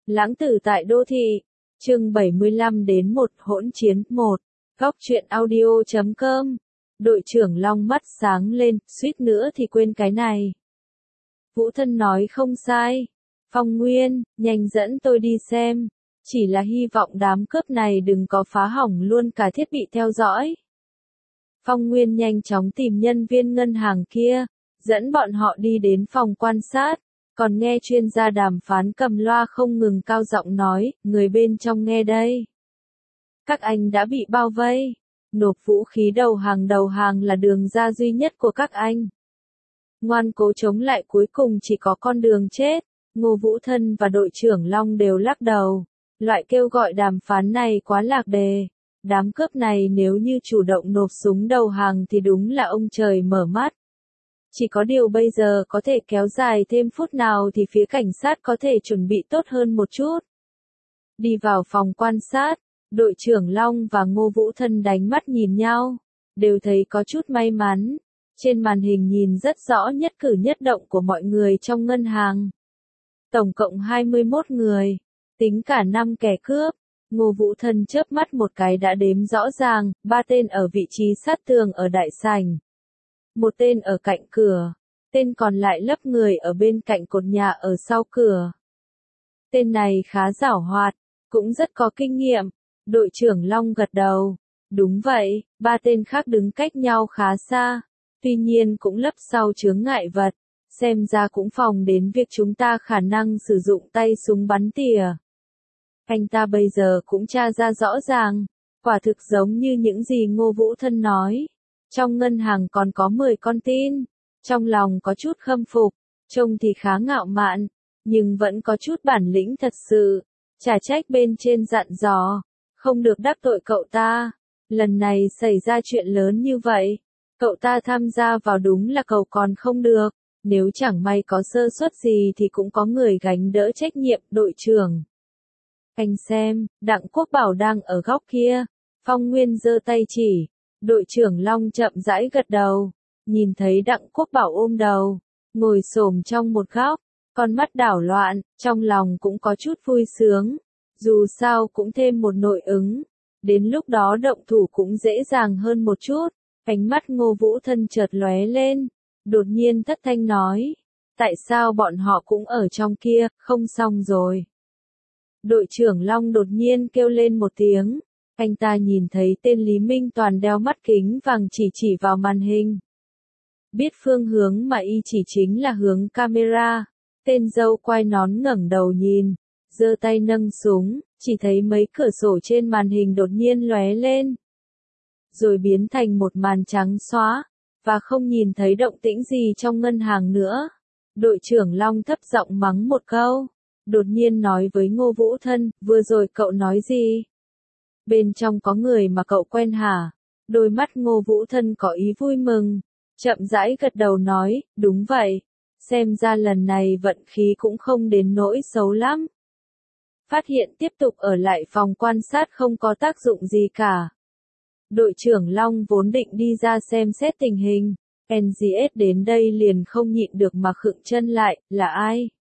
Lãng tử tại đô thị, chương 75 đến 1 hỗn chiến 1, góc truyện audio.com. Đội trưởng Long mắt sáng lên, suýt nữa thì quên cái này. Vũ Thân nói không sai. Phong Nguyên, nhanh dẫn tôi đi xem. Chỉ là hy vọng đám cướp này đừng có phá hỏng luôn cả thiết bị theo dõi. Phong Nguyên nhanh chóng tìm nhân viên ngân hàng kia, dẫn bọn họ đi đến phòng quan sát, còn nghe chuyên gia đàm phán cầm loa không ngừng cao giọng nói, người bên trong nghe đây. Các anh đã bị bao vây, nộp vũ khí đầu hàng là đường ra duy nhất của các anh. Ngoan cố chống lại cuối cùng chỉ có con đường chết. Ngô Vũ Thân và đội trưởng Long đều lắc đầu. Loại kêu gọi đàm phán này quá lạc đề. Đám cướp này nếu như chủ động nộp súng đầu hàng thì đúng là ông trời mở mắt. Chỉ có điều bây giờ có thể kéo dài thêm phút nào thì phía cảnh sát có thể chuẩn bị tốt hơn một chút. Đi vào phòng quan sát, đội trưởng Long và Ngô Vũ Thân đánh mắt nhìn nhau, đều thấy có chút may mắn. Trên màn hình nhìn rất rõ nhất cử nhất động của mọi người trong ngân hàng. Tổng cộng 21 người, tính cả 5 kẻ cướp. Ngô Vũ Thân chớp mắt một cái đã đếm rõ ràng, 3 tên ở vị trí sát tường ở đại sảnh. Một tên ở cạnh cửa, tên còn lại lấp người ở bên cạnh cột nhà ở sau cửa. Tên này khá giảo hoạt, cũng rất có kinh nghiệm. Đội trưởng Long gật đầu. Đúng vậy, 3 tên khác đứng cách nhau khá xa. Tuy nhiên cũng lấp sau chướng ngại vật, xem ra cũng phòng đến việc chúng ta khả năng sử dụng tay súng bắn tỉa. Anh ta bây giờ cũng tra ra rõ ràng, quả thực giống như những gì Ngô Vũ Thân nói. Trong ngân hàng còn có 10 con tin, trong lòng có chút khâm phục, trông thì khá ngạo mạn, nhưng vẫn có chút bản lĩnh thật sự. Chả trách bên trên dặn dò, không được đắc tội cậu ta. Lần này xảy ra chuyện lớn như vậy. Cậu ta tham gia vào đúng là cậu còn không được, nếu chẳng may có sơ suất gì thì cũng có người gánh đỡ trách nhiệm. Đội trưởng. Anh xem, Đặng Quốc Bảo đang ở góc kia. Phong Nguyên giơ tay chỉ. Đội trưởng Long chậm rãi gật đầu, nhìn thấy Đặng Quốc Bảo ôm đầu, ngồi xổm trong một góc, con mắt đảo loạn, trong lòng cũng có chút vui sướng. Dù sao cũng thêm một nội ứng, đến lúc đó động thủ cũng dễ dàng hơn một chút. Ánh mắt Ngô Vũ Thân chợt lóe lên, đột nhiên thất thanh nói, tại sao bọn họ cũng ở trong kia, không xong rồi. Đội trưởng Long đột nhiên kêu lên một tiếng, anh ta nhìn thấy tên Lý Minh Toàn đeo mắt kính vàng chỉ vào màn hình. Biết phương hướng mà y chỉ chính là hướng camera, tên dâu quai nón ngẩng đầu nhìn, giơ tay nâng súng, chỉ thấy mấy cửa sổ trên màn hình đột nhiên lóe lên. Rồi biến thành một màn trắng xóa, và không nhìn thấy động tĩnh gì trong ngân hàng nữa. Đội trưởng Long thấp giọng mắng một câu, đột nhiên nói với Ngô Vũ Thân, vừa rồi cậu nói gì? Bên trong có người mà cậu quen hả? Đôi mắt Ngô Vũ Thân có ý vui mừng, chậm rãi gật đầu nói, đúng vậy, xem ra lần này vận khí cũng không đến nỗi xấu lắm. Phát hiện tiếp tục ở lại phòng quan sát không có tác dụng gì cả. Đội trưởng Long vốn định đi ra xem xét tình hình, NGS đến đây liền không nhịn được mà khựng chân lại, là ai?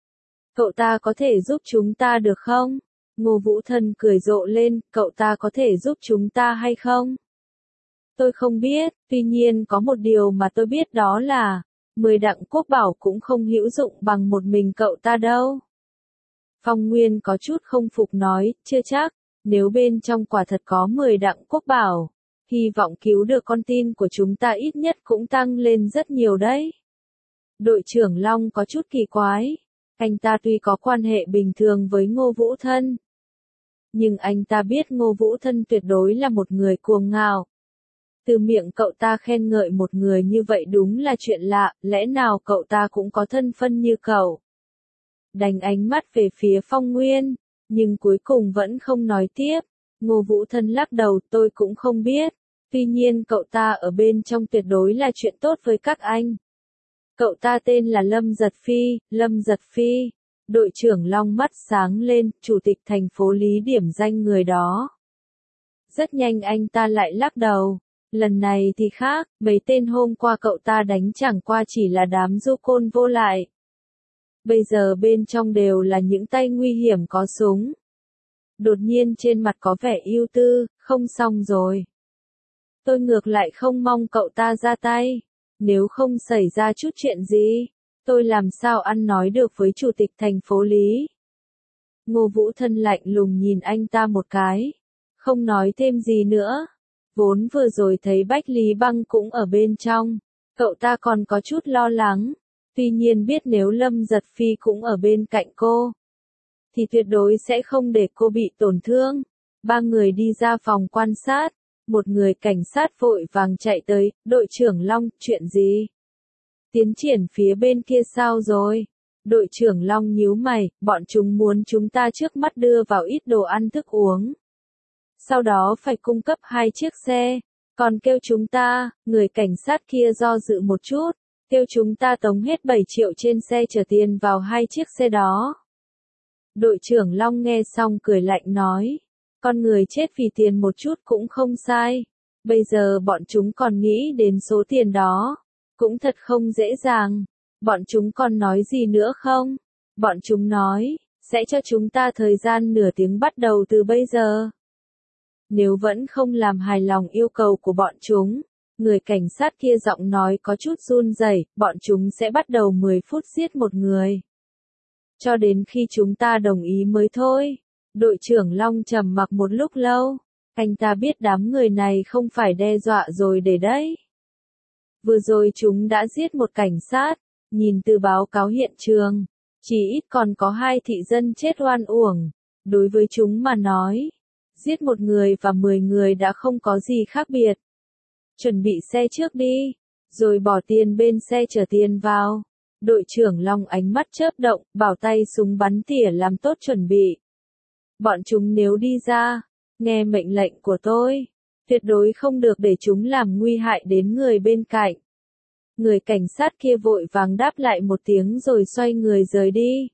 Cậu ta có thể giúp chúng ta được không? Ngô Vũ Thân cười rộ lên, cậu ta có thể giúp chúng ta hay không? Tôi không biết, tuy nhiên có một điều mà tôi biết đó là, 10 Đặng Quốc Bảo cũng không hữu dụng bằng một mình cậu ta đâu. Phong Nguyên có chút không phục nói, chưa chắc. Nếu bên trong quả thật có 10 Đặng Quốc Bảo, hy vọng cứu được con tin của chúng ta ít nhất cũng tăng lên rất nhiều đấy. Đội trưởng Long có chút kỳ quái. Anh ta tuy có quan hệ bình thường với Ngô Vũ Thân, nhưng anh ta biết Ngô Vũ Thân tuyệt đối là một người cuồng ngạo. Từ miệng cậu ta khen ngợi một người như vậy đúng là chuyện lạ, lẽ nào cậu ta cũng có thân phân như cậu? Đánh ánh mắt về phía Phong Nguyên, nhưng cuối cùng vẫn không nói tiếp. Ngô Vũ Thân lắc đầu, tôi cũng không biết. Tuy nhiên cậu ta ở bên trong tuyệt đối là chuyện tốt với các anh. Cậu ta tên là Lâm Giật Phi, Lâm Giật Phi. Đội trưởng Long mắt sáng lên, chủ tịch thành phố Lý điểm danh người đó. Rất nhanh anh ta lại lắc đầu. Lần này thì khác, mấy tên hôm qua cậu ta đánh chẳng qua chỉ là đám du côn vô lại. Bây giờ bên trong đều là những tay nguy hiểm có súng. Đột nhiên trên mặt có vẻ ưu tư, không xong rồi. Tôi ngược lại không mong cậu ta ra tay. Nếu không xảy ra chút chuyện gì, tôi làm sao ăn nói được với chủ tịch thành phố Lý. Ngô Vũ Thân lạnh lùng nhìn anh ta một cái. Không nói thêm gì nữa. Vốn vừa rồi thấy Bách Lý Băng cũng ở bên trong. Cậu ta còn có chút lo lắng. Tuy nhiên biết nếu Lâm Giật Phi cũng ở bên cạnh cô, thì tuyệt đối sẽ không để cô bị tổn thương. Ba người đi ra phòng quan sát. Một người cảnh sát vội vàng chạy tới. Đội trưởng Long, chuyện gì? Tiến triển phía bên kia sao rồi? Đội trưởng Long nhíu mày, bọn chúng muốn chúng ta trước mắt đưa vào ít đồ ăn thức uống. Sau đó phải cung cấp 2 chiếc xe. Còn kêu chúng ta, người cảnh sát kia do dự một chút, kêu chúng ta tống hết 7 triệu trên xe chở tiền vào 2 chiếc xe đó. Đội trưởng Long nghe xong cười lạnh nói, con người chết vì tiền một chút cũng không sai. Bây giờ bọn chúng còn nghĩ đến số tiền đó, cũng thật không dễ dàng. Bọn chúng còn nói gì nữa không? Bọn chúng nói, sẽ cho chúng ta thời gian nửa tiếng bắt đầu từ bây giờ. Nếu vẫn không làm hài lòng yêu cầu của bọn chúng, người cảnh sát kia giọng nói có chút run rẩy, bọn chúng sẽ bắt đầu 10 phút giết một người. Cho đến khi chúng ta đồng ý mới thôi. Đội trưởng Long trầm mặc một lúc lâu. Anh ta biết đám người này không phải đe dọa rồi để đấy. Vừa rồi chúng đã giết một cảnh sát. Nhìn từ báo cáo hiện trường, chỉ ít còn có 2 thị dân chết oan uổng. Đối với chúng mà nói, giết một người và 10 người đã không có gì khác biệt. Chuẩn bị xe trước đi, rồi bỏ tiền bên xe chở tiền vào. Đội trưởng Long ánh mắt chớp động, bảo tay súng bắn tỉa làm tốt chuẩn bị. Bọn chúng nếu đi ra, nghe mệnh lệnh của tôi, tuyệt đối không được để chúng làm nguy hại đến người bên cạnh. Người cảnh sát kia vội vàng đáp lại một tiếng rồi xoay người rời đi.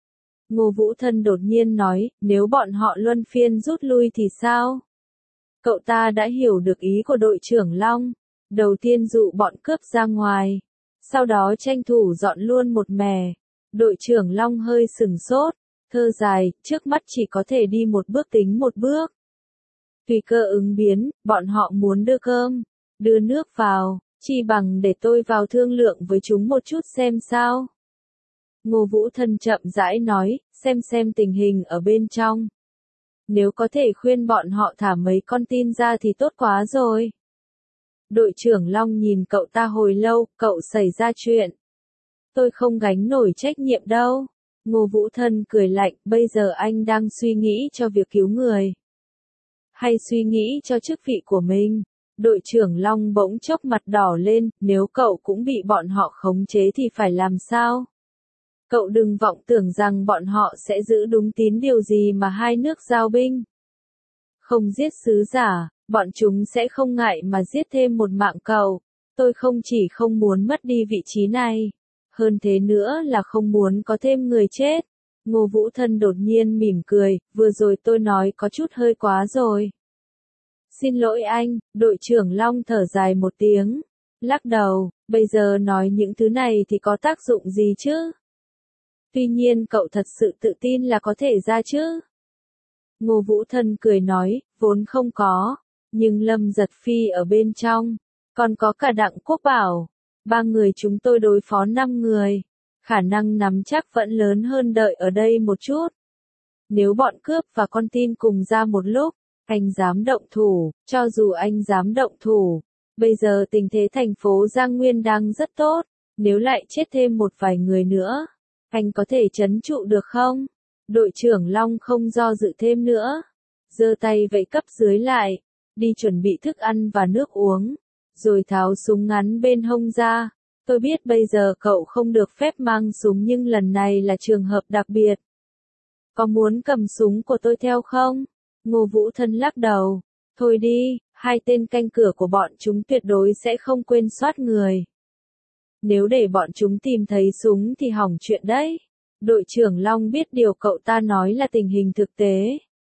Ngô Vũ Thân đột nhiên nói, nếu bọn họ luân phiên rút lui thì sao? Cậu ta đã hiểu được ý của đội trưởng Long. Đầu tiên dụ bọn cướp ra ngoài, sau đó tranh thủ dọn luôn một mẻ. Đội trưởng Long hơi sừng sốt, thơ dài, trước mắt chỉ có thể đi một bước tính một bước. Tùy cơ ứng biến, bọn họ muốn đưa cơm, đưa nước vào, chi bằng để tôi vào thương lượng với chúng một chút xem sao. Ngô Vũ Thân chậm rãi nói, xem tình hình ở bên trong. Nếu có thể khuyên bọn họ thả mấy con tin ra thì tốt quá rồi. Đội trưởng Long nhìn cậu ta hồi lâu, cậu xảy ra chuyện. Tôi không gánh nổi trách nhiệm đâu. Ngô Vũ Thân cười lạnh, bây giờ anh đang suy nghĩ cho việc cứu người. Hay suy nghĩ cho chức vị của mình? Đội trưởng Long bỗng chốc mặt đỏ lên, nếu cậu cũng bị bọn họ khống chế thì phải làm sao? Cậu đừng vọng tưởng rằng bọn họ sẽ giữ đúng tín điều gì mà hai nước giao binh. Không giết sứ giả, bọn chúng sẽ không ngại mà giết thêm một mạng cậu. Tôi không chỉ không muốn mất đi vị trí này, hơn thế nữa là không muốn có thêm người chết. Ngô Vũ Thân đột nhiên mỉm cười, vừa rồi tôi nói có chút hơi quá rồi. Xin lỗi anh, đội trưởng Long thở dài một tiếng, lắc đầu, bây giờ nói những thứ này thì có tác dụng gì chứ? Tuy nhiên cậu thật sự tự tin là có thể ra chứ? Ngô Vũ Thân cười nói, vốn không có, nhưng Lâm Giật Phi ở bên trong, còn có cả Đặng Quốc Bảo, 3 người chúng tôi đối phó 5 người, khả năng nắm chắc vẫn lớn hơn đợi ở đây một chút. Nếu bọn cướp và con tin cùng ra một lúc, anh dám động thủ, cho dù anh dám động thủ, bây giờ tình thế thành phố Giang Nguyên đang rất tốt, nếu lại chết thêm một vài người nữa, anh có thể trấn trụ được không? Đội trưởng Long không do dự thêm nữa, giơ tay vẫy cấp dưới lại, đi chuẩn bị thức ăn và nước uống, rồi tháo súng ngắn bên hông ra. Tôi biết bây giờ cậu không được phép mang súng nhưng lần này là trường hợp đặc biệt. Có muốn cầm súng của tôi theo không? Ngô Vũ Thân lắc đầu. Thôi đi, 2 tên canh cửa của bọn chúng tuyệt đối sẽ không quên soát người. Nếu để bọn chúng tìm thấy súng thì hỏng chuyện đấy. Đội trưởng Long biết điều cậu ta nói là tình hình thực tế.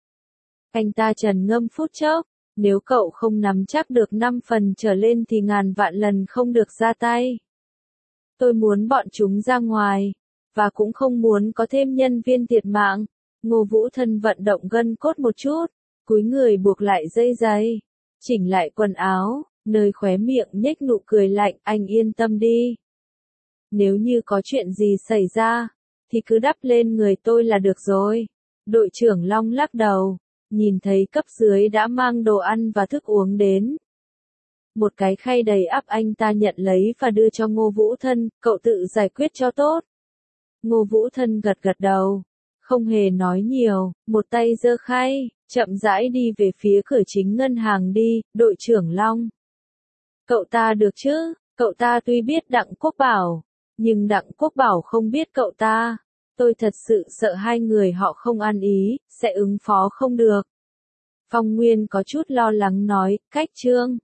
Anh ta trầm ngâm phút chốc, nếu cậu không nắm chắc được 5 phần trở lên thì ngàn vạn lần không được ra tay. Tôi muốn bọn chúng ra ngoài. và cũng không muốn có thêm nhân viên thiệt mạng. Ngô Vũ Thân vận động gân cốt một chút, cúi người buộc lại dây giày, chỉnh lại quần áo, nơi khóe miệng nhếch nụ cười lạnh, anh yên tâm đi. Nếu như có chuyện gì xảy ra, thì cứ đắp lên người tôi là được rồi. Đội trưởng Long lắc đầu, nhìn thấy cấp dưới đã mang đồ ăn và thức uống đến. Một cái khay đầy ắp anh ta nhận lấy và đưa cho Ngô Vũ Thân, cậu tự giải quyết cho tốt. Ngô Vũ Thân gật gật đầu, không hề nói nhiều, một tay giơ khay, chậm rãi đi về phía cửa chính ngân hàng đi, đội trưởng Long. Cậu ta được chứ, cậu ta tuy biết Đặng Quốc Bảo, nhưng Đặng Quốc Bảo không biết cậu ta. Tôi thật sự sợ hai người họ không ăn ý, sẽ ứng phó không được. Phong Nguyên có chút lo lắng nói, cách Trương.